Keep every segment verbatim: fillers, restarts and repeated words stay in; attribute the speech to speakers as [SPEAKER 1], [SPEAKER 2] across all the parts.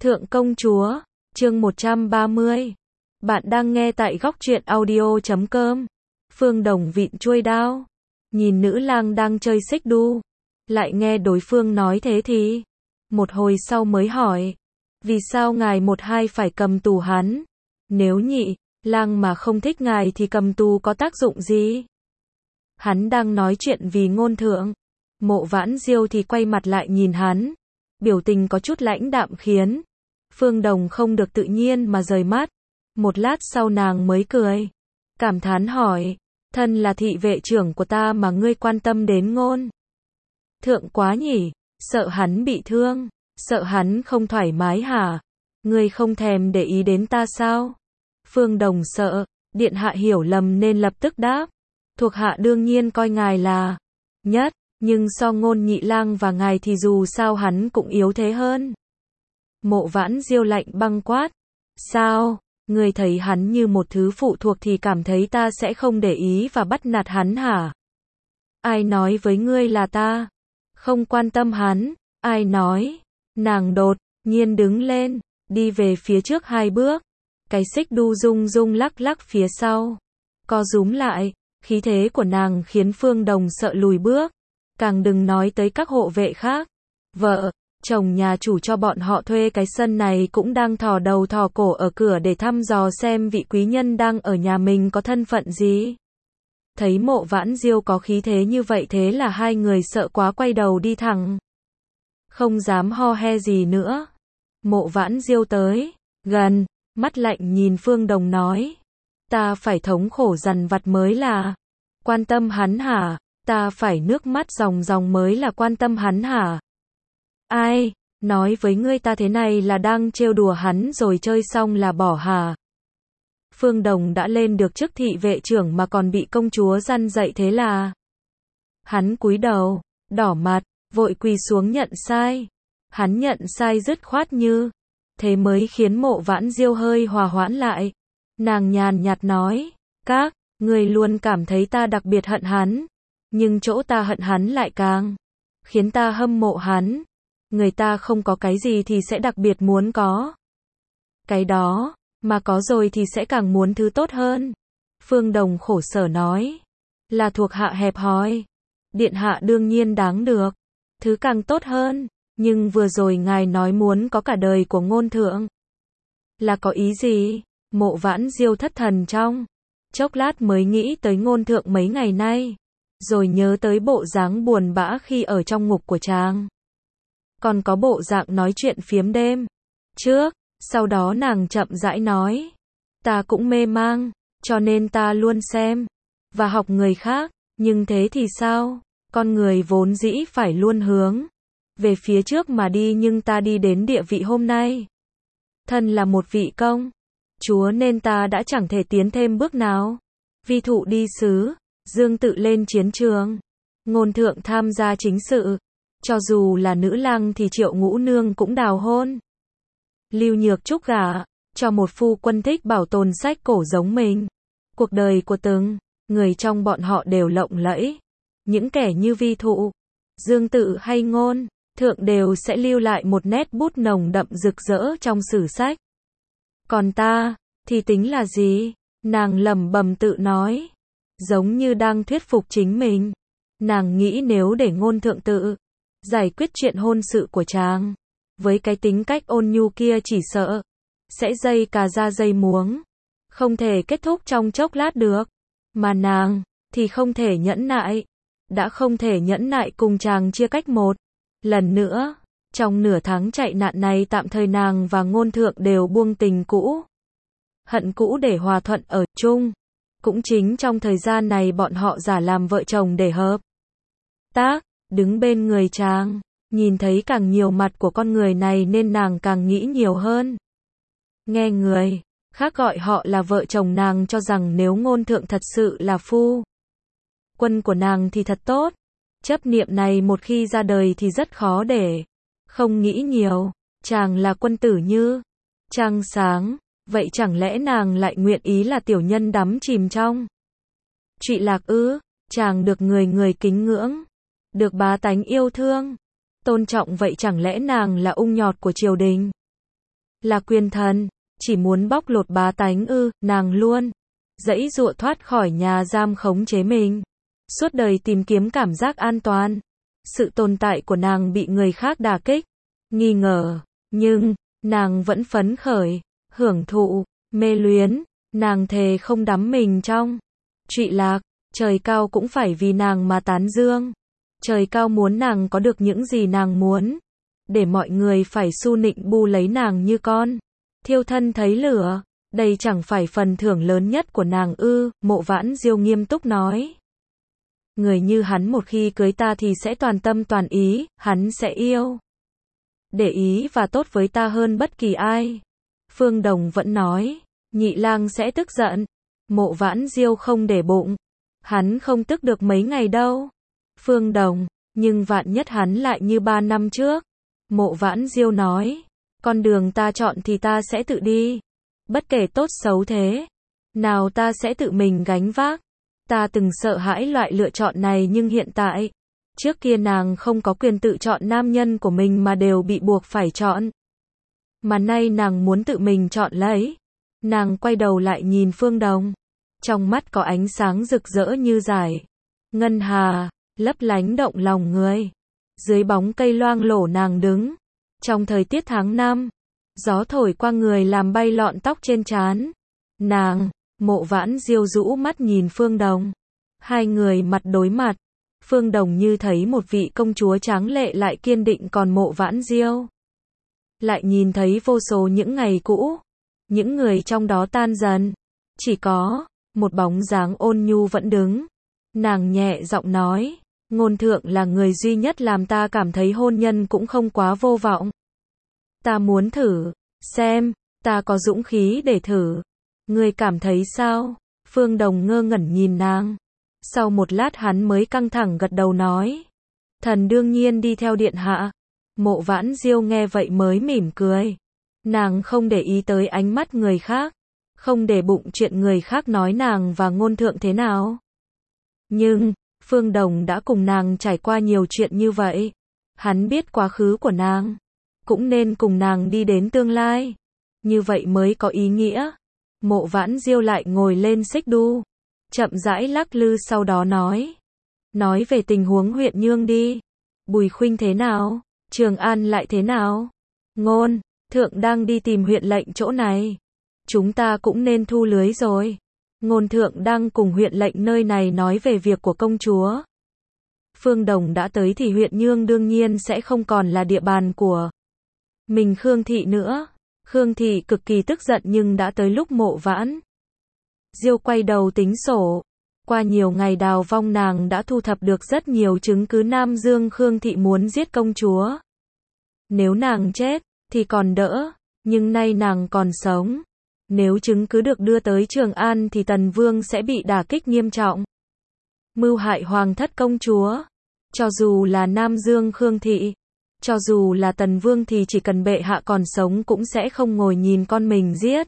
[SPEAKER 1] Thượng công chúa, chương một trăm ba mươi. Bạn đang nghe tại góc truyện audio chấm com. Phương Đồng vịn chuôi đao, nhìn nữ lang đang chơi xích đu, lại nghe đối phương nói thế thì một hồi sau mới hỏi, vì sao ngài một hai phải cầm tù hắn? Nếu nhị lang mà không thích ngài thì cầm tù có tác dụng gì? Hắn đang nói chuyện vì ngôn thượng. Mộ Vãn Diêu thì quay mặt lại nhìn hắn, biểu tình có chút lãnh đạm khiến Phương Đồng không được tự nhiên mà rời mắt. Một lát sau nàng mới cười, cảm thán hỏi, thân là thị vệ trưởng của ta mà ngươi quan tâm đến ngôn thượng quá nhỉ? Sợ hắn bị thương, sợ hắn không thoải mái hả? Ngươi không thèm để ý đến ta sao? Phương Đồng sợ điện hạ hiểu lầm nên lập tức đáp, thuộc hạ đương nhiên coi ngài là nhất, nhưng so Ngôn nhị lang và ngài thì dù sao hắn cũng yếu thế hơn. Mộ Vãn Diêu lạnh băng quát, sao, ngươi thấy hắn như một thứ phụ thuộc thì cảm thấy ta sẽ không để ý và bắt nạt hắn hả? Ai nói với ngươi là ta không quan tâm hắn? Ai nói? Nàng đột nhiên đứng lên, đi về phía trước hai bước, cái xích đu rung rung lắc lắc phía sau, co rúm lại, khí thế của nàng khiến Phương Đồng sợ lùi bước, càng đừng nói tới các hộ vệ khác. Vợ chồng nhà chủ cho bọn họ thuê cái sân này cũng đang thò đầu thò cổ ở cửa để thăm dò xem vị quý nhân đang ở nhà mình có thân phận gì. Thấy Mộ Vãn Diêu có khí thế như vậy thế là hai người sợ quá quay đầu đi thẳng, không dám ho he gì nữa. Mộ Vãn Diêu tới gần, mắt lạnh nhìn Phương Đồng nói, ta phải thống khổ dằn vặt mới là quan tâm hắn hả? Ta phải nước mắt ròng ròng mới là quan tâm hắn hả? Ai nói với ngươi ta thế này là đang trêu đùa hắn rồi chơi xong là bỏ hả? Phương Đồng đã lên được chức thị vệ trưởng mà còn bị công chúa răn dạy thế là. Hắn cúi đầu, đỏ mặt, vội quỳ xuống nhận sai. Hắn nhận sai dứt khoát như thế mới khiến Mộ Vãn Diêu hơi hòa hoãn lại. Nàng nhàn nhạt nói, các người luôn cảm thấy ta đặc biệt hận hắn, nhưng chỗ ta hận hắn lại càng khiến ta hâm mộ hắn. Người ta không có cái gì thì sẽ đặc biệt muốn có cái đó, mà có rồi thì sẽ càng muốn thứ tốt hơn. Phương Đồng khổ sở nói, là thuộc hạ hẹp hòi. Điện hạ đương nhiên đáng được thứ càng tốt hơn, nhưng vừa rồi ngài nói muốn có cả đời của ngôn thượng, là có ý gì? Mộ Vãn Diêu thất thần trong chốc lát mới nghĩ tới ngôn thượng mấy ngày nay, rồi nhớ tới bộ dáng buồn bã khi ở trong ngục của chàng, còn có bộ dạng nói chuyện phiếm đêm trước. Sau đó nàng chậm rãi nói, ta cũng mê mang, cho nên ta luôn xem và học người khác, nhưng thế thì sao? Con người vốn dĩ phải luôn hướng về phía trước mà đi, nhưng ta đi đến địa vị hôm nay, thân là một vị công chúa nên ta đã chẳng thể tiến thêm bước nào. Vi thụ đi sứ, Dương tự lên chiến trường, ngôn thượng tham gia chính sự, cho dù là nữ lang thì Triệu Ngũ Nương cũng đào hôn Lưu Nhược Trúc gả cho một phu quân thích bảo tồn sách cổ giống mình. Cuộc đời của từng người trong bọn họ đều lộng lẫy. Những kẻ như Vi thụ, Dương tự hay ngôn thượng đều sẽ lưu lại một nét bút nồng đậm rực rỡ trong sử sách. Còn ta thì tính là gì? Nàng lẩm bẩm tự nói, giống như đang thuyết phục chính mình. Nàng nghĩ nếu để ngôn thượng tự giải quyết chuyện hôn sự của chàng, với cái tính cách ôn nhu kia chỉ sợ sẽ dây cà ra dây muống, không thể kết thúc trong chốc lát được. Mà nàng thì không thể nhẫn nại, đã không thể nhẫn nại cùng chàng chia cách một lần nữa. Trong nửa tháng chạy nạn này tạm thời nàng và ngôn thượng đều buông tình cũ hận cũ để hòa thuận ở chung. Cũng chính trong thời gian này bọn họ giả làm vợ chồng để hợp tác, đứng bên người chàng. Nhìn thấy càng nhiều mặt của con người này nên nàng càng nghĩ nhiều hơn. Nghe người khác gọi họ là vợ chồng, nàng cho rằng nếu ngôn thượng thật sự là phu quân của nàng thì thật tốt. Chấp niệm này một khi ra đời thì rất khó để không nghĩ nhiều. Chàng là quân tử như trăng sáng, vậy chẳng lẽ nàng lại nguyện ý là tiểu nhân đắm chìm trong trụy lạc ư? Chàng được người người kính ngưỡng, được bá tánh yêu thương tôn trọng, vậy chẳng lẽ nàng là ung nhọt của triều đình? là quyền thần, chỉ muốn bóc lột bá tánh ư, nàng luôn giãy giụa thoát khỏi nhà giam khống chế mình. Suốt đời tìm kiếm cảm giác an toàn. Sự tồn tại của nàng bị người khác đả kích, nghi ngờ, nhưng nàng vẫn phấn khởi, hưởng thụ, mê luyến, nàng thề không đắm mình trong trụy lạc, trời cao cũng phải vì nàng mà tán dương. Trời cao muốn nàng có được những gì nàng muốn, để mọi người phải su nịnh bu lấy nàng như con thiêu thân thấy lửa, đây chẳng phải phần thưởng lớn nhất của nàng ư? Mộ Vãn Diêu nghiêm túc nói. Người như hắn một khi cưới ta thì sẽ toàn tâm toàn ý, hắn sẽ yêu, để ý và tốt với ta hơn bất kỳ ai. Phương Đồng vẫn nói, nhị lang sẽ tức giận. Mộ Vãn Diêu không để bụng, hắn không tức được mấy ngày đâu. Phương Đồng, nhưng vạn nhất hắn lại như ba năm trước. Mộ Vãn Diêu nói, con đường ta chọn thì ta sẽ tự đi, bất kể tốt xấu thế nào ta sẽ tự mình gánh vác. Ta từng sợ hãi loại lựa chọn này nhưng hiện tại, trước kia nàng không có quyền tự chọn nam nhân của mình mà đều bị buộc phải chọn. Mà nay nàng muốn tự mình chọn lấy. Nàng quay đầu lại nhìn Phương Đồng, trong mắt có ánh sáng rực rỡ như dải ngân hà, lấp lánh động lòng người. Dưới bóng cây loang lổ nàng đứng, trong thời tiết tháng năm, gió thổi qua người làm bay lọn tóc trên trán nàng. Mộ Vãn Diêu rũ mắt nhìn Phương Đồng, hai người mặt đối mặt. Phương Đồng như thấy một vị công chúa tráng lệ lại kiên định, còn Mộ Vãn Diêu lại nhìn thấy vô số những ngày cũ, những người trong đó tan dần, chỉ có một bóng dáng ôn nhu vẫn đứng. Nàng nhẹ giọng nói, ngôn thượng là người duy nhất làm ta cảm thấy hôn nhân cũng không quá vô vọng. Ta muốn thử xem, ta có dũng khí để thử. Ngươi cảm thấy sao? Phương Đồng ngơ ngẩn nhìn nàng. Sau một lát hắn mới căng thẳng gật đầu nói, thần đương nhiên đi theo điện hạ. Mộ Vãn Diêu nghe vậy mới mỉm cười. Nàng không để ý tới ánh mắt người khác, không để bụng chuyện người khác nói nàng và ngôn thượng thế nào. Nhưng, Phương Đồng đã cùng nàng trải qua nhiều chuyện như vậy. Hắn biết quá khứ của nàng, cũng nên cùng nàng đi đến tương lai. Như vậy mới có ý nghĩa. Mộ Vãn Diêu lại ngồi lên xích đu, chậm rãi lắc lư, sau đó nói. Nói về tình huống huyện Nhương đi. Bùi Khuynh thế nào? Trường An lại thế nào? Ngôn thượng đang đi tìm huyện lệnh chỗ này. Chúng ta cũng nên thu lưới rồi. Ngôn thượng đang cùng huyện lệnh nơi này nói về việc của công chúa. Phương Đồng đã tới thì huyện Nhương đương nhiên sẽ không còn là địa bàn của mình Khương Thị nữa. Khương Thị cực kỳ tức giận, nhưng đã tới lúc Mộ Vãn Diêu quay đầu tính sổ. Qua nhiều ngày đào vong, nàng đã thu thập được rất nhiều chứng cứ Nam Dương Khương Thị muốn giết công chúa. Nếu nàng chết thì còn đỡ, nhưng nay nàng còn sống. Nếu chứng cứ được đưa tới Trường An thì Tần Vương sẽ bị đả kích nghiêm trọng. Mưu hại hoàng thất công chúa. Cho dù là Nam Dương Khương Thị, cho dù là Tần Vương thì chỉ cần bệ hạ còn sống cũng sẽ không ngồi nhìn con mình giết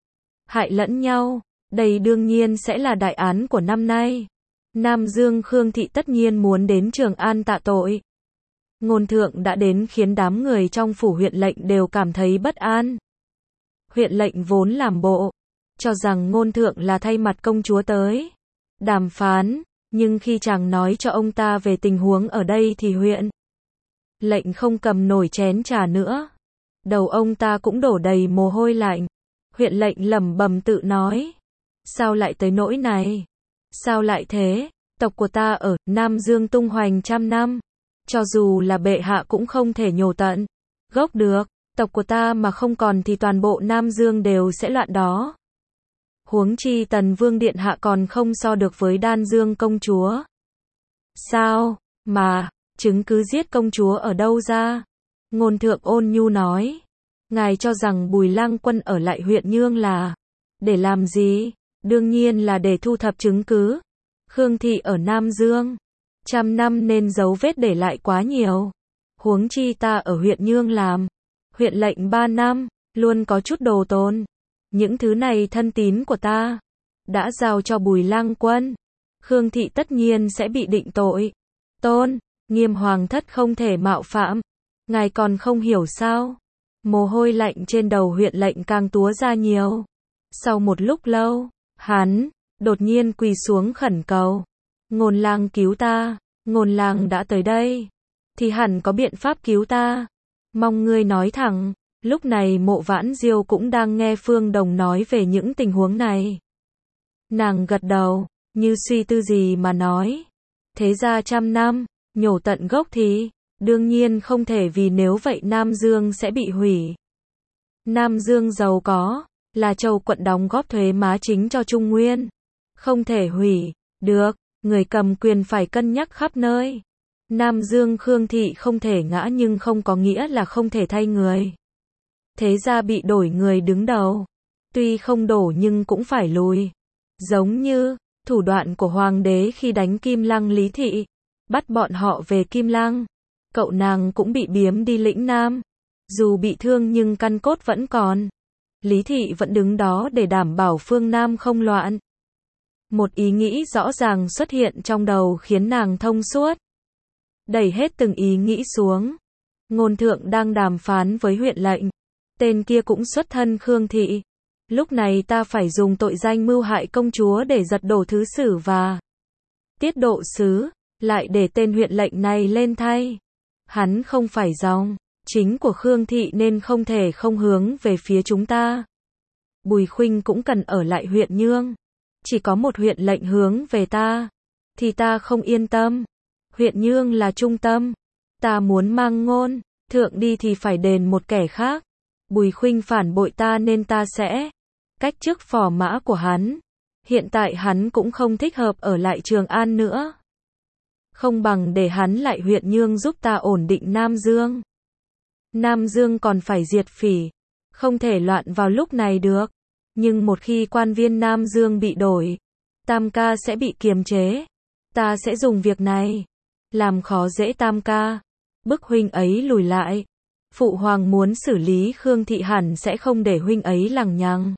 [SPEAKER 1] hại lẫn nhau. Đây đương nhiên sẽ là đại án của năm nay. Nam Dương Khương Thị tất nhiên muốn đến Trường An tạ tội. Ngôn thượng đã đến khiến đám người trong phủ huyện lệnh đều cảm thấy bất an. Huyện lệnh vốn làm bộ cho rằng ngôn thượng là thay mặt công chúa tới đàm phán, nhưng khi chàng nói cho ông ta về tình huống ở đây thì huyện lệnh không cầm nổi chén trà nữa. Đầu ông ta cũng đổ đầy mồ hôi lạnh. Huyện lệnh lẩm bẩm tự nói, sao lại tới nỗi này? Sao lại thế? Tộc của ta ở Nam Dương tung hoành trăm năm, cho dù là bệ hạ cũng không thể nhổ tận gốc được. Tộc của ta mà không còn thì toàn bộ Nam Dương đều sẽ loạn đó. Huống chi Tần Vương điện hạ còn không so được với Đan Dương công chúa. Sao mà chứng cứ giết công chúa ở đâu ra? Ngôn thượng ôn nhu nói, ngài cho rằng Bùi Lang Quân ở lại huyện Nhương là để làm gì? Đương nhiên là để thu thập chứng cứ. Khương Thị ở Nam Dương trăm năm nên dấu vết để lại quá nhiều. Huống chi ta ở huyện Nhương làm huyện lệnh ba năm, luôn có chút đồ tồn. Những thứ này thân tín của ta đã giao cho Bùi Lang Quân. Khương Thị tất nhiên sẽ bị định tội. Tôn nghiêm hoàng thất không thể mạo phạm. Ngài còn không hiểu sao? Mồ hôi lạnh trên đầu huyện lệnh càng túa ra nhiều. Sau một lúc lâu, hắn đột nhiên quỳ xuống khẩn cầu. Ngôn lang cứu ta, ngôn lang đã tới đây, thì hẳn có biện pháp cứu ta. Mong ngươi nói thẳng. Lúc này Mộ Vãn Diêu cũng đang nghe Phương Đồng nói về những tình huống này. Nàng gật đầu, như suy tư gì mà nói. Thế ra trăm năm, nhổ tận gốc thì, đương nhiên không thể, vì nếu vậy Nam Dương sẽ bị hủy. Nam Dương giàu có, là châu quận đóng góp thuế má chính cho Trung Nguyên. Không thể hủy, được, người cầm quyền phải cân nhắc khắp nơi. Nam Dương Khương Thị không thể ngã nhưng không có nghĩa là không thể thay người. Thế ra bị đổi người đứng đầu. Tuy không đổ nhưng cũng phải lùi. Giống như thủ đoạn của hoàng đế khi đánh Kim Lăng Lý Thị, bắt bọn họ về Kim Lăng. Cậu nàng cũng bị biếm đi lĩnh Nam. Dù bị thương nhưng căn cốt vẫn còn. Lý Thị vẫn đứng đó để đảm bảo phương Nam không loạn. Một ý nghĩ rõ ràng xuất hiện trong đầu khiến nàng thông suốt. Đẩy hết từng ý nghĩ xuống. Ngôn thượng đang đàm phán với huyện lệnh. Tên kia cũng xuất thân Khương Thị. Lúc này ta phải dùng tội danh mưu hại công chúa để giật đổ thứ sử và tiết độ sứ, lại để tên huyện lệnh này lên thay. Hắn không phải dòng chính của Khương Thị nên không thể không hướng về phía chúng ta. Bùi Khuynh cũng cần ở lại huyện Nhương. Chỉ có một huyện lệnh hướng về ta, thì ta không yên tâm. Huyện Nhương là trung tâm. Ta muốn mang ngôn thượng đi thì phải đền một kẻ khác. Bùi Khuynh phản bội ta nên ta sẽ cách chức phò mã của hắn. Hiện tại hắn cũng không thích hợp ở lại Trường An nữa. Không bằng để hắn lại huyện Nhương giúp ta ổn định Nam Dương. Nam Dương còn phải diệt phỉ. Không thể loạn vào lúc này được. Nhưng một khi quan viên Nam Dương bị đổi, Tam ca sẽ bị kiềm chế. Ta sẽ dùng việc này làm khó dễ Tam ca, bức huynh ấy lùi lại. Phụ hoàng muốn xử lý Khương Thị hẳn sẽ không để huynh ấy lằng nhằng.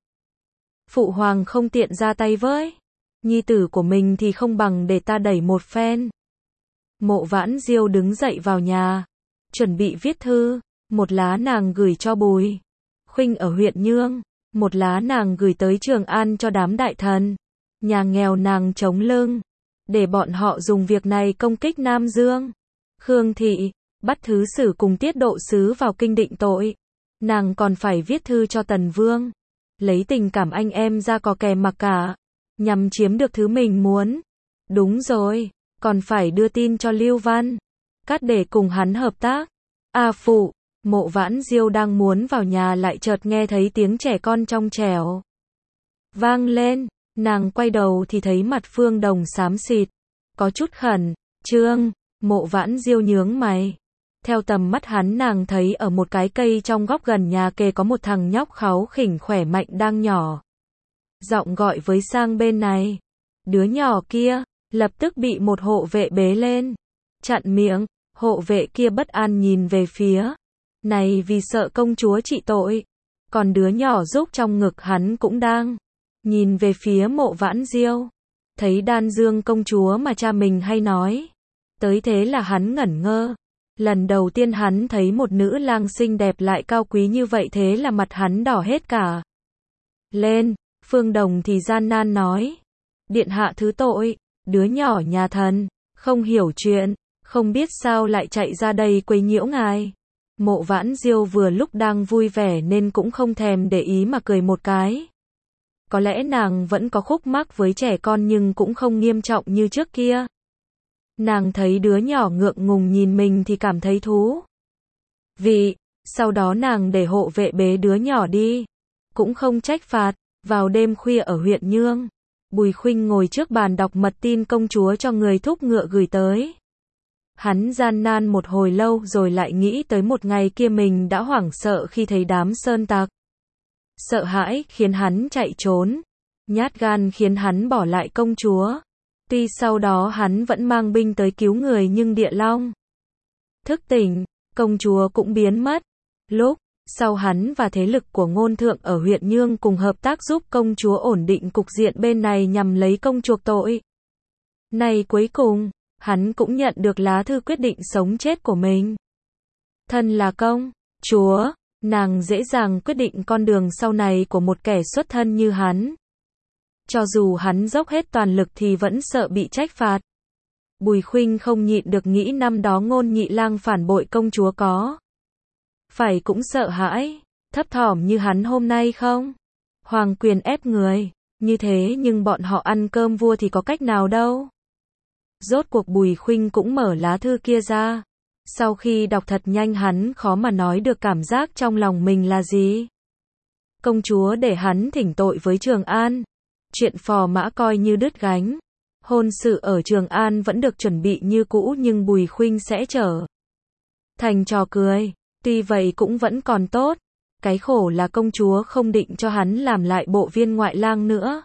[SPEAKER 1] Phụ hoàng không tiện ra tay với nhi tử của mình thì không bằng để ta đẩy một phen. Mộ Vãn Diêu đứng dậy vào nhà, chuẩn bị viết thư. Một lá nàng gửi cho Bùi Khuynh ở huyện Nhương, một lá nàng gửi tới Trường An cho đám đại thần. Nhà nghèo nàng chống lưng, để bọn họ dùng việc này công kích Nam Dương. Khương Thị bắt thứ sử cùng tiết độ sứ vào kinh định tội. Nàng còn phải viết thư cho Tần Vương, lấy tình cảm anh em ra cò kè mặc cả, nhằm chiếm được thứ mình muốn. Đúng rồi, còn phải đưa tin cho Lưu Văn Cát để cùng hắn hợp tác. A phụ, Mộ Vãn Diêu đang muốn vào nhà lại chợt nghe thấy tiếng trẻ con trong trẻo vang lên. Nàng quay đầu thì thấy mặt Phương Đồng xám xịt, có chút khẩn trương. Mộ Vãn Diêu nhướng mày. Theo tầm mắt hắn, nàng thấy ở một cái cây trong góc gần nhà kề có một thằng nhóc kháu khỉnh khỏe mạnh đang nhỏ giọng gọi với sang bên này. Đứa nhỏ kia lập tức bị một hộ vệ bế lên, chặn miệng. Hộ vệ kia bất an nhìn về phía này vì sợ công chúa trị tội. Còn đứa nhỏ rúc trong ngực hắn cũng đang nhìn về phía Mộ Vãn Diêu. Thấy Đan Dương công chúa mà cha mình hay nói tới thế là hắn ngẩn ngơ. Lần đầu tiên hắn thấy một nữ lang xinh đẹp lại cao quý như vậy, thế là mặt hắn đỏ hết cả lên. Phương Đồng thì gian nan nói: Điện hạ thứ tội, đứa nhỏ nhà thần không hiểu chuyện, không biết sao lại chạy ra đây quấy nhiễu ngài. Mộ Vãn Diêu vừa lúc đang vui vẻ nên cũng không thèm để ý mà cười một cái. Có lẽ nàng vẫn có khúc mắc với trẻ con nhưng cũng không nghiêm trọng như trước kia. Nàng thấy đứa nhỏ ngượng ngùng nhìn mình thì cảm thấy thú vị. Sau đó nàng để hộ vệ bế đứa nhỏ đi, cũng không trách phạt. Vào đêm khuya ở huyện Nhương, Bùi Khuynh ngồi trước bàn đọc mật tin công chúa cho người thúc ngựa gửi tới. Hắn gian nan một hồi lâu rồi lại nghĩ tới một ngày kia mình đã hoảng sợ khi thấy đám sơn tặc. Sợ hãi khiến hắn chạy trốn, nhát gan khiến hắn bỏ lại công chúa. Tuy sau đó hắn vẫn mang binh tới cứu người nhưng Địa Long thức tỉnh, công chúa cũng biến mất. Lúc sau hắn và thế lực của Ngôn Thượng ở huyện Nhương cùng hợp tác giúp công chúa ổn định cục diện bên này nhằm lấy công chuộc tội. Này cuối cùng, hắn cũng nhận được lá thư quyết định sống chết của mình. Thân là công chúa, Nàng dễ dàng quyết định con đường sau này của một kẻ xuất thân như hắn. Cho dù hắn dốc hết toàn lực thì vẫn sợ bị trách phạt. Bùi Khuynh không nhịn được nghĩ năm đó Ngôn Nhị Lang phản bội công chúa có phải cũng sợ hãi, thấp thỏm như hắn hôm nay không? Hoàng quyền ép người, như thế nhưng bọn họ ăn cơm vua thì có cách nào đâu. Rốt cuộc Bùi Khuynh cũng mở lá thư kia ra. Sau khi đọc thật nhanh hắn khó mà nói được cảm giác trong lòng mình là gì. Công chúa để hắn thỉnh tội với Trường An. Chuyện phò mã coi như đứt gánh. Hôn sự ở Trường An vẫn được chuẩn bị như cũ nhưng Bùi Khuynh sẽ trở thành trò cười. Tuy vậy cũng vẫn còn tốt. Cái khổ là công chúa không định cho hắn làm lại bộ viên ngoại lang nữa.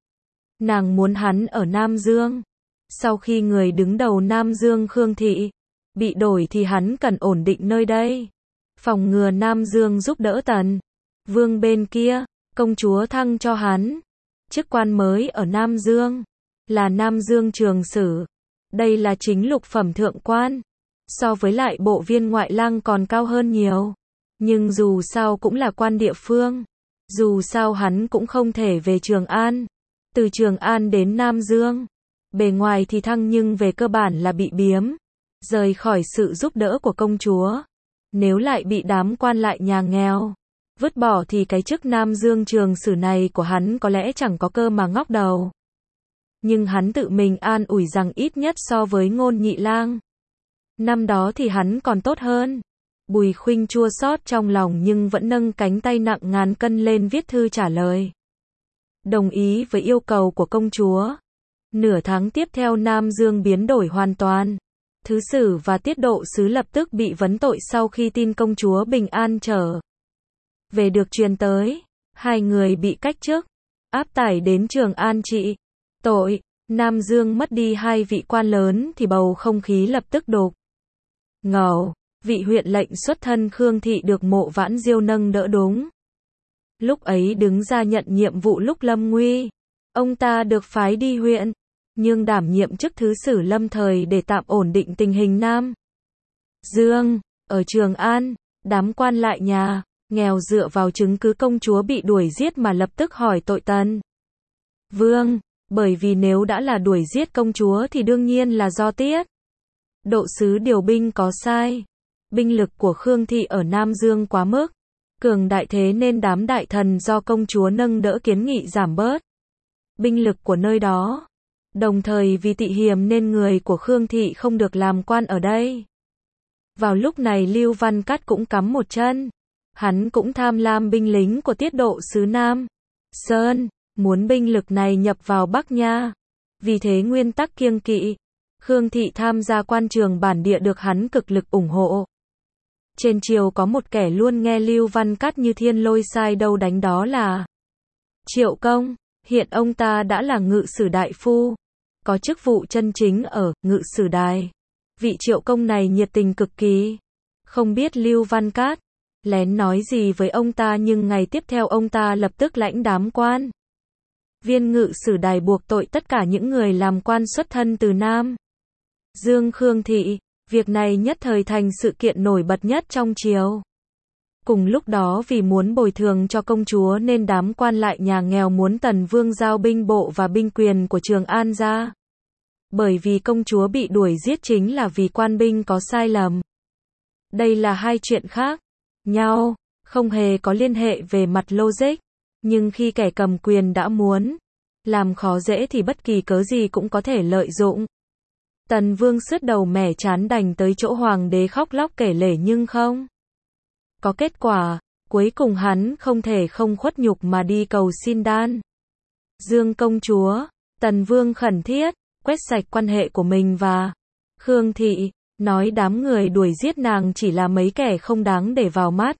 [SPEAKER 1] Nàng muốn hắn ở Nam Dương. Sau khi người đứng đầu Nam Dương Khương Thị bị đổi thì hắn cần ổn định nơi đây. Phòng ngừa Nam Dương giúp đỡ Tần Vương bên kia, công chúa thăng cho hắn chức quan mới ở Nam Dương, là Nam Dương Trường Sử. Đây là chính lục phẩm thượng quan, so với lại bộ viên ngoại lang còn cao hơn nhiều. Nhưng dù sao cũng là quan địa phương, dù sao hắn cũng không thể về Trường An. Từ Trường An đến Nam Dương, bề ngoài thì thăng nhưng về cơ bản là bị biếm, rời khỏi sự giúp đỡ của công chúa. Nếu lại bị đám quan lại nhà nghèo vứt bỏ thì cái chức Nam Dương Trường Sử này của hắn có lẽ chẳng có cơ mà ngóc đầu. Nhưng hắn tự mình an ủi rằng ít nhất so với Ngôn Nhị Lang năm đó thì hắn còn tốt hơn. Bùi Khuynh chua xót trong lòng nhưng vẫn nâng cánh tay nặng ngàn cân lên viết thư trả lời. Đồng ý với yêu cầu của công chúa. Nửa tháng tiếp theo Nam Dương biến đổi hoàn toàn. Thứ sử và tiết độ sứ lập tức bị vấn tội sau khi tin công chúa bình an trở về được truyền tới. Hai người bị cách chức, áp tải đến Trường An trị tội. Nam Dương mất đi hai vị quan lớn thì bầu không khí lập tức đục ngầu. Vị huyện lệnh xuất thân Khương Thị được Mộ Vãn Diêu nâng đỡ đúng lúc ấy đứng ra nhận nhiệm vụ lúc lâm nguy. Ông ta được phái đi huyện, nhưng đảm nhiệm chức thứ sử lâm thời để tạm ổn định tình hình Nam Dương. Ở Trường An, đám quan lại nhà nghèo dựa vào chứng cứ công chúa bị đuổi giết mà lập tức hỏi tội Tần Vương, bởi vì nếu đã là đuổi giết công chúa thì đương nhiên là do tiết độ sứ điều binh có sai. Binh lực của Khương Thị ở Nam Dương quá mức cường đại, thế nên đám đại thần do công chúa nâng đỡ kiến nghị giảm bớt binh lực của nơi đó. Đồng thời vì tị hiềm nên người của Khương Thị không được làm quan ở đây. Vào lúc này Lưu Văn Cát cũng cắm một chân. Hắn cũng tham lam binh lính của tiết độ sứ Nam Sơn, muốn binh lực này nhập vào Bắc Nha. Vì thế nguyên tắc kiêng kỵ Khương Thị tham gia quan trường bản địa được hắn cực lực ủng hộ. Trên triều có một kẻ luôn nghe Lưu Văn Cát như thiên lôi sai đâu đánh, đó là Triệu Công. Hiện ông ta đã là ngự sử đại phu, có chức vụ chân chính ở ngự sử đài. Vị Triệu Công này nhiệt tình cực kỳ. Không biết Lưu Văn Cát lén nói gì với ông ta, nhưng ngày tiếp theo ông ta lập tức lãnh đám quan viên ngự sử đài buộc tội tất cả những người làm quan xuất thân từ Nam Dương Khương Thị. Việc này nhất thời thành sự kiện nổi bật nhất trong triều. Cùng lúc đó vì muốn bồi thường cho công chúa nên đám quan lại nhà nghèo muốn Tần Vương giao binh bộ và binh quyền của Trường An ra. Bởi vì công chúa bị đuổi giết chính là vì quan binh có sai lầm. Đây là hai chuyện khác nhau, không hề có liên hệ về mặt logic. Nhưng khi kẻ cầm quyền đã muốn làm khó dễ thì bất kỳ cớ gì cũng có thể lợi dụng. Tần Vương sứt đầu mẻ chán đành tới chỗ hoàng đế khóc lóc kể lể nhưng không có kết quả. Cuối cùng hắn không thể không khuất nhục mà đi cầu xin Đan Dương công chúa. Tần Vương khẩn thiết quét sạch quan hệ của mình và Khương Thị, nói đám người đuổi giết nàng chỉ là mấy kẻ không đáng để vào mắt.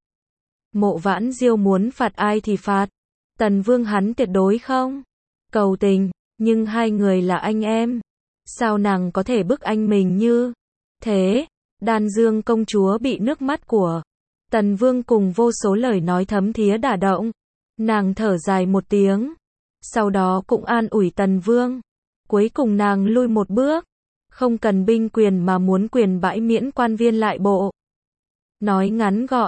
[SPEAKER 1] Mộ Vãn Diêu muốn phạt ai thì phạt. Tần Vương hắn tuyệt đối không cầu tình, nhưng hai người là anh em. Sao nàng có thể bức anh mình như thế? Đan Dương công chúa bị nước mắt của Tần Vương cùng vô số lời nói thấm thía đả động. Nàng thở dài một tiếng. Sau đó cũng an ủi Tần Vương. Cuối cùng nàng lui một bước. Không cần binh quyền mà muốn quyền bãi miễn quan viên lại bộ. Nói ngắn gọn,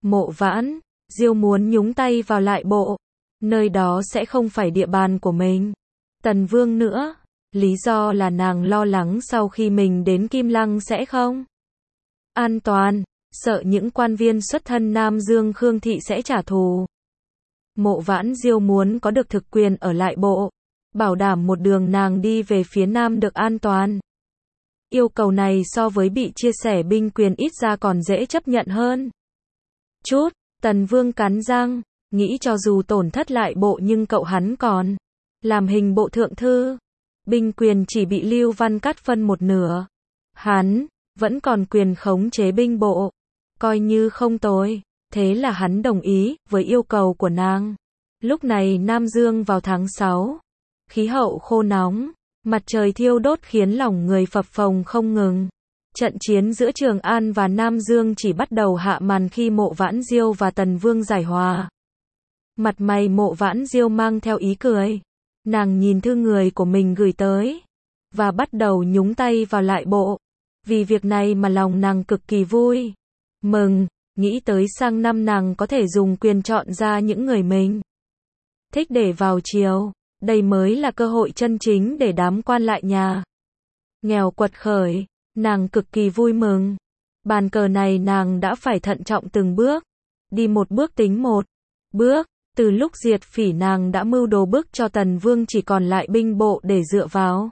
[SPEAKER 1] Mộ Vãn Diêu muốn nhúng tay vào lại bộ. Nơi đó sẽ không phải địa bàn của mình. Tần Vương nữa. Lý do là nàng lo lắng sau khi mình đến Kim Lăng sẽ không an toàn, sợ những quan viên xuất thân Nam Dương Khương Thị sẽ trả thù. Mộ Vãn Diêu muốn có được thực quyền ở lại bộ, bảo đảm một đường nàng đi về phía Nam được an toàn. Yêu cầu này so với bị chia sẻ binh quyền ít ra còn dễ chấp nhận hơn chút. Tần Vương cắn răng, nghĩ cho dù tổn thất lại bộ nhưng cậu hắn còn làm hình bộ thượng thư. Binh quyền chỉ bị Lưu Văn cắt phân một nửa. Hắn vẫn còn quyền khống chế binh bộ, coi như không tồi. Thế là hắn đồng ý với yêu cầu của nàng. Lúc này Nam Dương vào tháng sáu, khí hậu khô nóng, mặt trời thiêu đốt khiến lòng người phập phồng không ngừng. Trận chiến giữa Trường An và Nam Dương chỉ bắt đầu hạ màn khi Mộ Vãn Diêu và Tần Vương giải hòa. Mặt mày Mộ Vãn Diêu mang theo ý cười. Nàng nhìn thư người của mình gửi tới, và bắt đầu nhúng tay vào lại bộ. Vì việc này mà lòng nàng cực kỳ vui, mừng, nghĩ tới sang năm nàng có thể dùng quyền chọn ra những người mình thích để vào triều. Đây mới là cơ hội chân chính để đám quan lại nhà nghèo quật khởi. Nàng cực kỳ vui mừng. Bàn cờ này nàng đã phải thận trọng từng bước, đi một bước tính một bước. Từ lúc diệt Phỉ nàng đã mưu đồ bức cho Tần Vương chỉ còn lại binh bộ để dựa vào.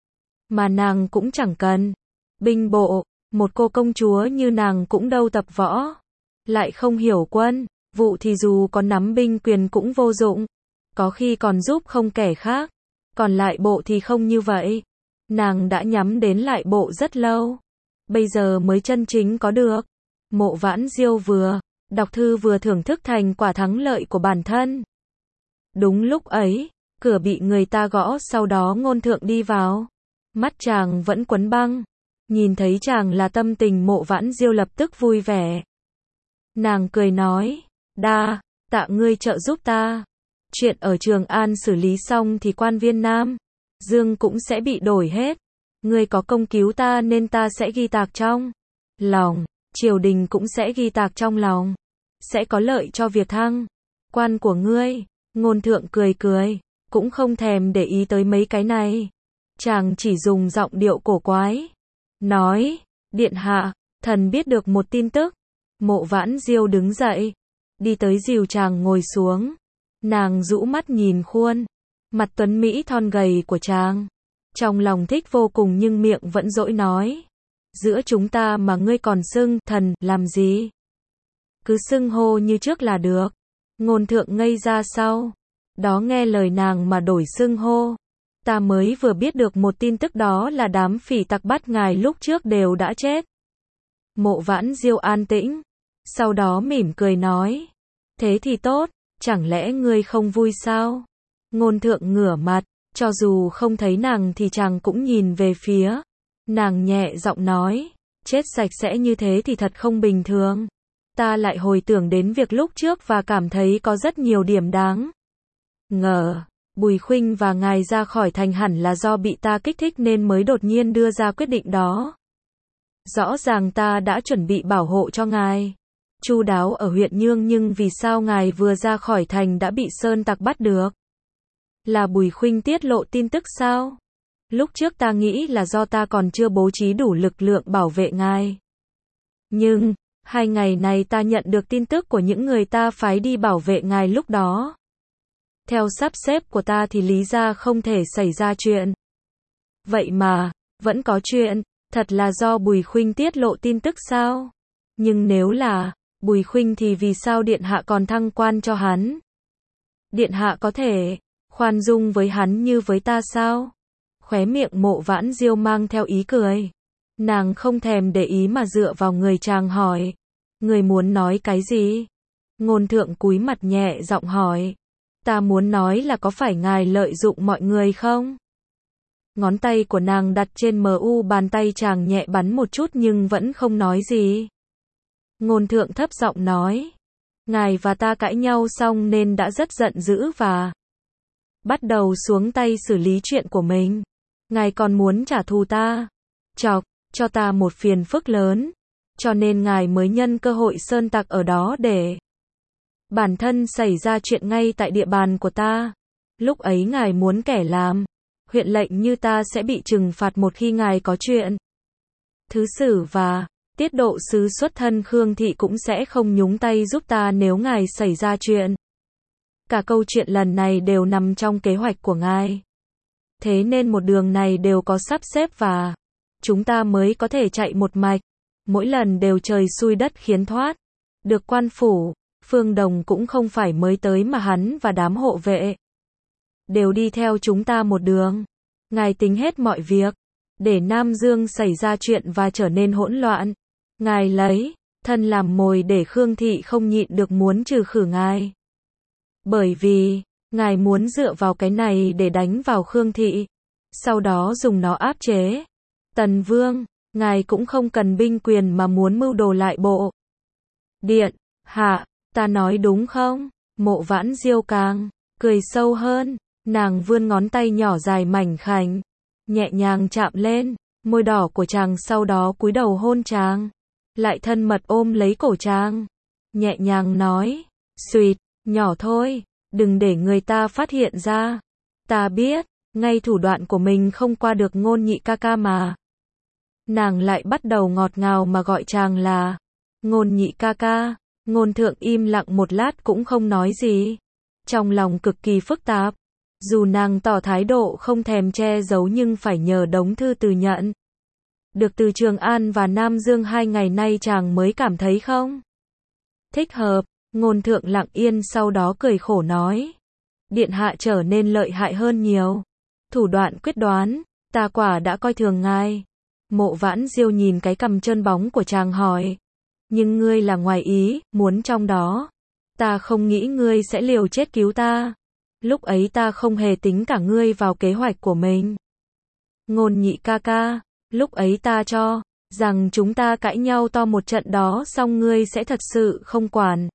[SPEAKER 1] Mà nàng cũng chẳng cần binh bộ, một cô công chúa như nàng cũng đâu tập võ, lại không hiểu quân vụ thì dù có nắm binh quyền cũng vô dụng, có khi còn giúp không kẻ khác. Còn lại bộ thì không như vậy. Nàng đã nhắm đến lại bộ rất lâu, bây giờ mới chân chính có được. Mộ Vãn Diêu vừa đọc thư vừa thưởng thức thành quả thắng lợi của bản thân. Đúng lúc ấy, cửa bị người ta gõ, sau đó Ngôn Thượng đi vào. Mắt chàng vẫn quấn băng. Nhìn thấy chàng là tâm tình Mộ Vãn Diêu lập tức vui vẻ. Nàng cười nói, đa tạ ngươi trợ giúp ta. Chuyện ở Trường An xử lý xong thì quan viên Nam Dương cũng sẽ bị đổi hết. Ngươi có công cứu ta nên ta sẽ ghi tạc trong lòng. Triều đình cũng sẽ ghi tạc trong lòng. Sẽ có lợi cho việc thăng quan của ngươi. Ngôn Thượng cười cười, cũng không thèm để ý tới mấy cái này. Chàng chỉ dùng giọng điệu cổ quái, nói, điện hạ, thần biết được một tin tức. Mộ Vãn Diêu đứng dậy, đi tới dìu chàng ngồi xuống. Nàng rũ mắt nhìn khuôn mặt tuấn mỹ thon gầy của chàng, trong lòng thích vô cùng nhưng miệng vẫn dỗi nói, giữa chúng ta mà ngươi còn xưng thần làm gì? Cứ xưng hô như trước là được. Ngôn Thượng ngây ra sau đó nghe lời nàng mà đổi xưng hô. Ta mới vừa biết được một tin tức, đó là đám phỉ tặc bắt ngài lúc trước đều đã chết. Mộ Vãn Diêu an tĩnh, sau đó mỉm cười nói, thế thì tốt, chẳng lẽ ngươi không vui sao? Ngôn Thượng ngửa mặt, cho dù không thấy nàng thì chàng cũng nhìn về phía nàng, nhẹ giọng nói, chết sạch sẽ như thế thì thật không bình thường. Ta lại hồi tưởng đến việc lúc trước và cảm thấy có rất nhiều điểm đáng ngờ. Bùi Khuynh và ngài ra khỏi thành hẳn là do bị ta kích thích nên mới đột nhiên đưa ra quyết định đó. Rõ ràng ta đã chuẩn bị bảo hộ cho ngài chu đáo ở huyện Nhương, nhưng vì sao ngài vừa ra khỏi thành đã bị sơn tặc bắt được? Là Bùi Khuynh tiết lộ tin tức sao? Lúc trước ta nghĩ là do ta còn chưa bố trí đủ lực lượng bảo vệ ngài. Nhưng, hai ngày này ta nhận được tin tức của những người ta phái đi bảo vệ ngài lúc đó. Theo sắp xếp của ta thì lý ra không thể xảy ra chuyện. Vậy mà, vẫn có chuyện, thật là do Bùi Khuynh tiết lộ tin tức sao? Nhưng nếu là Bùi Khuynh thì vì sao điện hạ còn thăng quan cho hắn? Điện hạ có thể khoan dung với hắn như với ta sao? Khóe miệng Mộ Vãn Diêu mang theo ý cười. Nàng không thèm để ý mà dựa vào người chàng hỏi, người muốn nói cái gì? Ngôn Thượng cúi mặt nhẹ giọng hỏi, ta muốn nói là có phải ngài lợi dụng mọi người không? Ngón tay của nàng đặt trên mu bàn tay chàng, nhẹ bắn một chút nhưng vẫn không nói gì. Ngôn Thượng thấp giọng nói, ngài và ta cãi nhau xong nên đã rất giận dữ và bắt đầu xuống tay xử lý chuyện của mình. Ngài còn muốn trả thù ta, chọc cho ta một phiền phức lớn. cho nên ngài mới nhân cơ hội sơn tặc ở đó để bản thân xảy ra chuyện ngay tại địa bàn của ta. Lúc ấy ngài muốn kẻ làm huyện lệnh như ta sẽ bị trừng phạt một khi ngài có chuyện. Thứ sử và tiết độ sứ xuất thân Khương Thị cũng sẽ không nhúng tay giúp ta nếu ngài xảy ra chuyện. Cả câu chuyện lần này đều nằm trong kế hoạch của ngài. Thế nên một đường này đều có sắp xếp và chúng ta mới có thể chạy một mạch. Mỗi lần đều trời xui đất khiến thoát. Được quan phủ, Phương Đồng cũng không phải mới tới mà hắn và đám hộ vệ đều đi theo chúng ta một đường. Ngài tính hết mọi việc, để Nam Dương xảy ra chuyện và trở nên hỗn loạn. Ngài lấy thân làm mồi để Khương Thị không nhịn được muốn trừ khử ngài. Bởi vì, ngài muốn dựa vào cái này để đánh vào Khương Thị, sau đó dùng nó áp chế Tần Vương. Ngài cũng không cần binh quyền mà muốn mưu đồ lại bộ điện hạ, ta nói đúng không? Mộ Vãn Diêu càng cười sâu hơn, nàng vươn ngón tay nhỏ dài mảnh khảnh, nhẹ nhàng chạm lên môi đỏ của chàng, sau đó cúi đầu hôn chàng, lại thân mật ôm lấy cổ chàng, nhẹ nhàng nói, "Xuyệt, nhỏ thôi, đừng để người ta phát hiện ra. Ta biết, ngay thủ đoạn của mình không qua được Ngôn Nhị ca ca mà." Nàng lại bắt đầu ngọt ngào mà gọi chàng là Ngôn Nhị ca ca. Ngôn Thượng im lặng một lát cũng không nói gì, trong lòng cực kỳ phức tạp. Dù nàng tỏ thái độ không thèm che giấu nhưng phải nhờ đống thư từ nhận được từ Trường An và Nam Dương hai ngày nay chàng mới cảm thấy không thích hợp. Ngôn Thượng lặng yên sau đó cười khổ nói, điện hạ trở nên lợi hại hơn nhiều, thủ đoạn quyết đoán, ta quả đã coi thường ngài. Mộ Vãn Diêu nhìn cái cằm trơn bóng của chàng hỏi, nhưng ngươi là ngoài ý muốn trong đó, ta không nghĩ ngươi sẽ liều chết cứu ta. Lúc ấy ta không hề tính cả ngươi vào kế hoạch của mình. Ngôn Nhị ca ca, lúc ấy ta cho rằng chúng ta cãi nhau to một trận đó xong ngươi sẽ thật sự không quản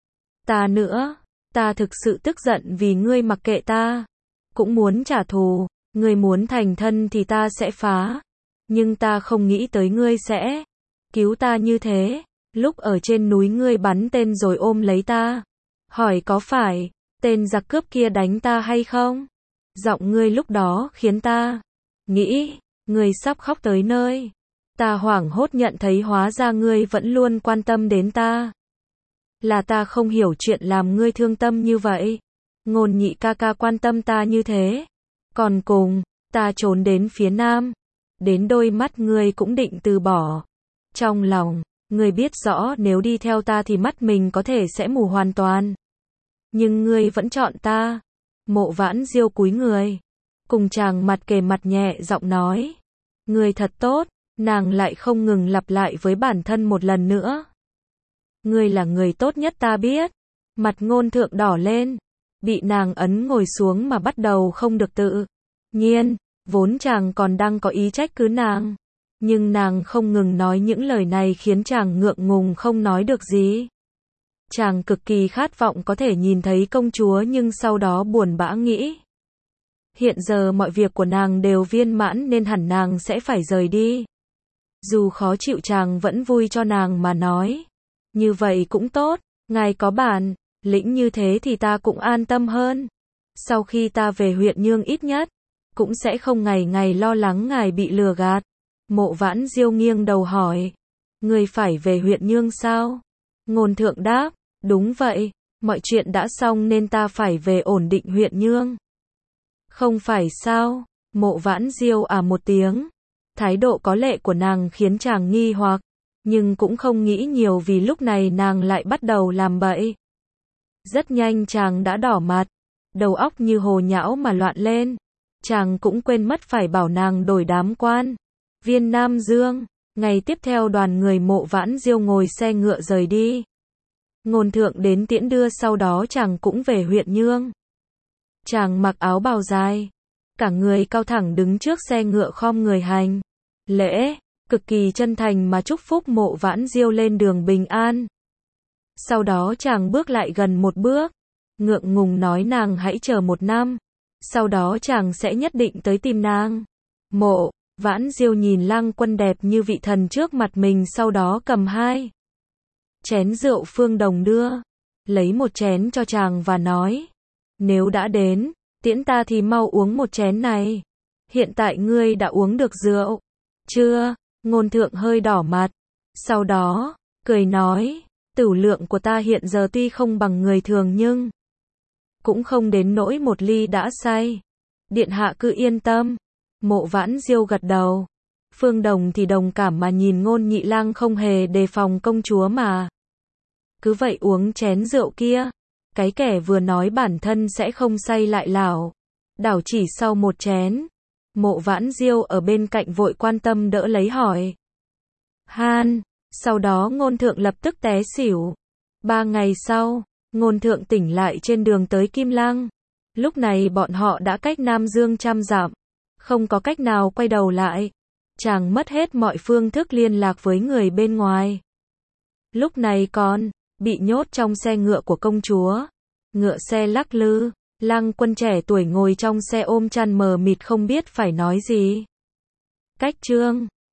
[SPEAKER 1] ta nữa. Ta thực sự tức giận vì ngươi mặc kệ ta, cũng muốn trả thù. Ngươi muốn thành thân thì ta sẽ phá, nhưng ta không nghĩ tới ngươi sẽ cứu ta như thế. Lúc ở trên núi ngươi bắn tên rồi ôm lấy ta, hỏi có phải tên giặc cướp kia đánh ta hay không? Giọng ngươi lúc đó khiến ta nghĩ ngươi sắp khóc tới nơi. Ta hoảng hốt nhận thấy hóa ra ngươi vẫn luôn quan tâm đến ta. Là ta không hiểu chuyện làm ngươi thương tâm như vậy. Ngôn Nhị ca ca quan tâm ta như thế. Còn cùng, ta trốn đến phía nam, đến đôi mắt ngươi cũng định từ bỏ. Trong lòng, ngươi biết rõ nếu đi theo ta thì mắt mình có thể sẽ mù hoàn toàn. Nhưng ngươi vẫn chọn ta. Mộ Vãn Diêu cúi người, cùng chàng mặt kề mặt nhẹ giọng nói, ngươi thật tốt. Nàng lại không ngừng lặp lại với bản thân một lần nữa, ngươi là người tốt nhất ta biết. Mặt Ngôn Thượng đỏ lên, bị nàng ấn ngồi xuống mà bắt đầu không được tự nhiên. Vốn chàng còn đang có ý trách cứ nàng, nhưng nàng không ngừng nói những lời này khiến chàng ngượng ngùng không nói được gì. Chàng cực kỳ khát vọng có thể nhìn thấy công chúa nhưng sau đó buồn bã nghĩ, hiện giờ mọi việc của nàng đều viên mãn nên hẳn nàng sẽ phải rời đi. Dù khó chịu chàng vẫn vui cho nàng mà nói, như vậy cũng tốt, ngài có bản lĩnh như thế thì ta cũng an tâm hơn. Sau khi ta về huyện Nhương ít nhất cũng sẽ không ngày ngày lo lắng ngài bị lừa gạt. Mộ Vãn Diêu nghiêng đầu hỏi, ngươi phải về huyện Nhương sao? Ngôn Thượng đáp, đúng vậy, mọi chuyện đã xong nên ta phải về ổn định huyện Nhương. Không phải sao? Mộ Vãn Diêu à một tiếng. Thái độ có lệ của nàng khiến chàng nghi hoặc, nhưng cũng không nghĩ nhiều vì lúc này nàng lại bắt đầu làm bậy. Rất nhanh chàng đã đỏ mặt, đầu óc như hồ nhão mà loạn lên. Chàng cũng quên mất phải bảo nàng đổi đám quan viên Nam Dương. Ngày tiếp theo đoàn người Mộ Vãn Diêu ngồi xe ngựa rời đi. Ngôn Thượng đến tiễn đưa, sau đó chàng cũng về huyện Nhương. Chàng mặc áo bào dài, cả người cao thẳng đứng trước xe ngựa khom người hành lễ, cực kỳ chân thành mà chúc phúc Mộ Vãn Diêu lên đường bình an. Sau đó chàng bước lại gần một bước, ngượng ngùng nói nàng hãy chờ một năm, sau đó chàng sẽ nhất định tới tìm nàng. Mộ Vãn Diêu nhìn Lăng Quân đẹp như vị thần trước mặt mình, sau đó cầm hai chén rượu Phương Đồng đưa, lấy một chén cho chàng và nói, nếu đã đến, tiễn ta thì mau uống một chén này. Hiện tại ngươi đã uống được rượu chưa? Ngôn Thượng hơi đỏ mặt, sau đó, cười nói, tửu lượng của ta hiện giờ tuy không bằng người thường nhưng cũng không đến nỗi một ly đã say. Điện hạ cứ yên tâm. Mộ Vãn Diêu gật đầu. Phương Đồng thì đồng cảm mà nhìn Ngôn Nhị Lang không hề đề phòng công chúa mà cứ vậy uống chén rượu kia. Cái kẻ vừa nói bản thân sẽ không say lại lảo đảo chỉ sau một chén. Mộ Vãn Diêu ở bên cạnh vội quan tâm đỡ lấy hỏi han. Sau đó Ngôn Thượng lập tức té xỉu. Ba ngày sau, Ngôn Thượng tỉnh lại trên đường tới Kim Lăng. Lúc này bọn họ đã cách Nam Dương trăm dặm, không có cách nào quay đầu lại. Chàng mất hết mọi phương thức liên lạc với người bên ngoài. Lúc này còn bị nhốt trong xe ngựa của công chúa. Ngựa xe lắc lư, Lăng Quân trẻ tuổi ngồi trong xe ôm chăn mờ mịt không biết phải nói gì. Cách chương